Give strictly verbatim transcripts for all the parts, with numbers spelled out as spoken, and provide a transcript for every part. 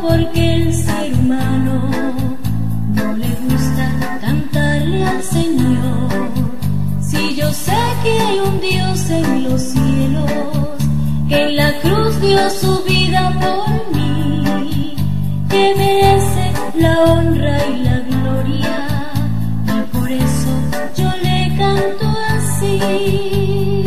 porque el ser humano no le gusta cantarle al Señor. Si yo sé que hay un Dios en los cielos, que en la cruz dio su vida por mí, que merece la honra y la gloria, y por eso yo le canto así.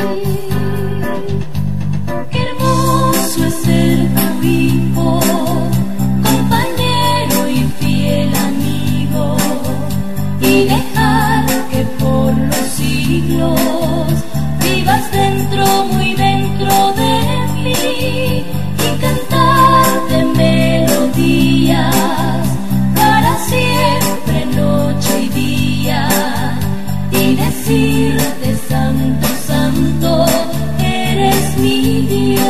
Qué hermoso es ser tu hijo, compañero y fiel amigo, y dejar que por los siglos vivas dentro, muy dentro de mí, y cantarte melodías para siempre, noche y día, y decirte santo, santo, eres mi Dios.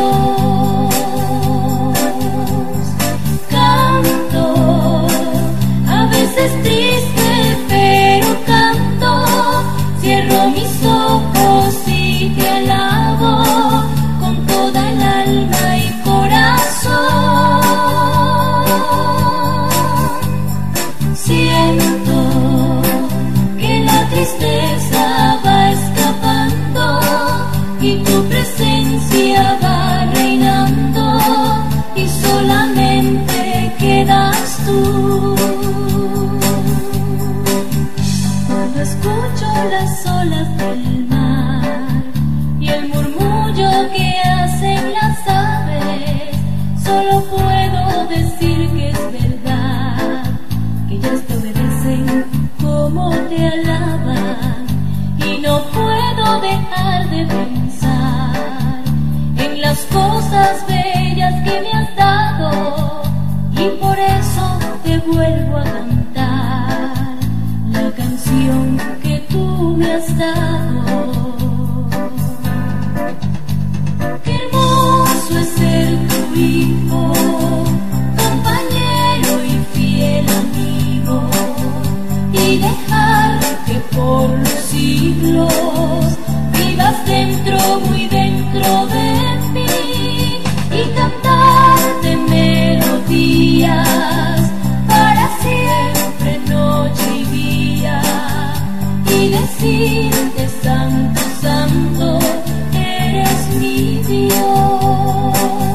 Canto, a veces triste, pero canto, cierro mis ojos y te alabo con toda el alma y corazón. Siento que la tristeza va escapando y tu presencia va reinando, y solamente quedas tú. Cuando escucho las olas del mar y el murmullo que hacen las aves, solo puedo decir que es verdad, que ellas te obedecen como te alaban, y no puedo dejar de pensar en las cosas bellas que me has dado, y por eso te vuelvo a cantar la canción que tú me has dado. Qué hermoso es ser tu hijo, compañero y fiel amigo, y dejar que por los siglos vivas dentro, muy dentro de mí, y cantarte melodías para siempre, noche y día, y decirte santo, santo, eres mi Dios.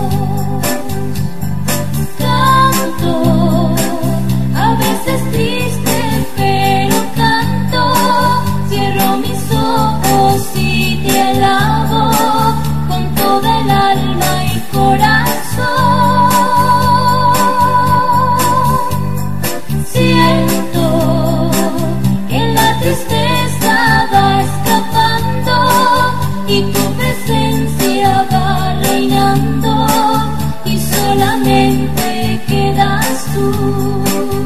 Canto, a veces triste, pero canto, cierro mis ojos y te alabo con toda el alma y corazón. Siento que la tristeza va escapando y tu presencia va reinando, y solamente quedas tú.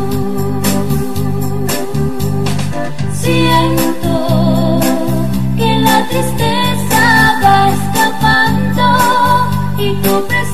Siento que la tristeza va escapando y tu presencia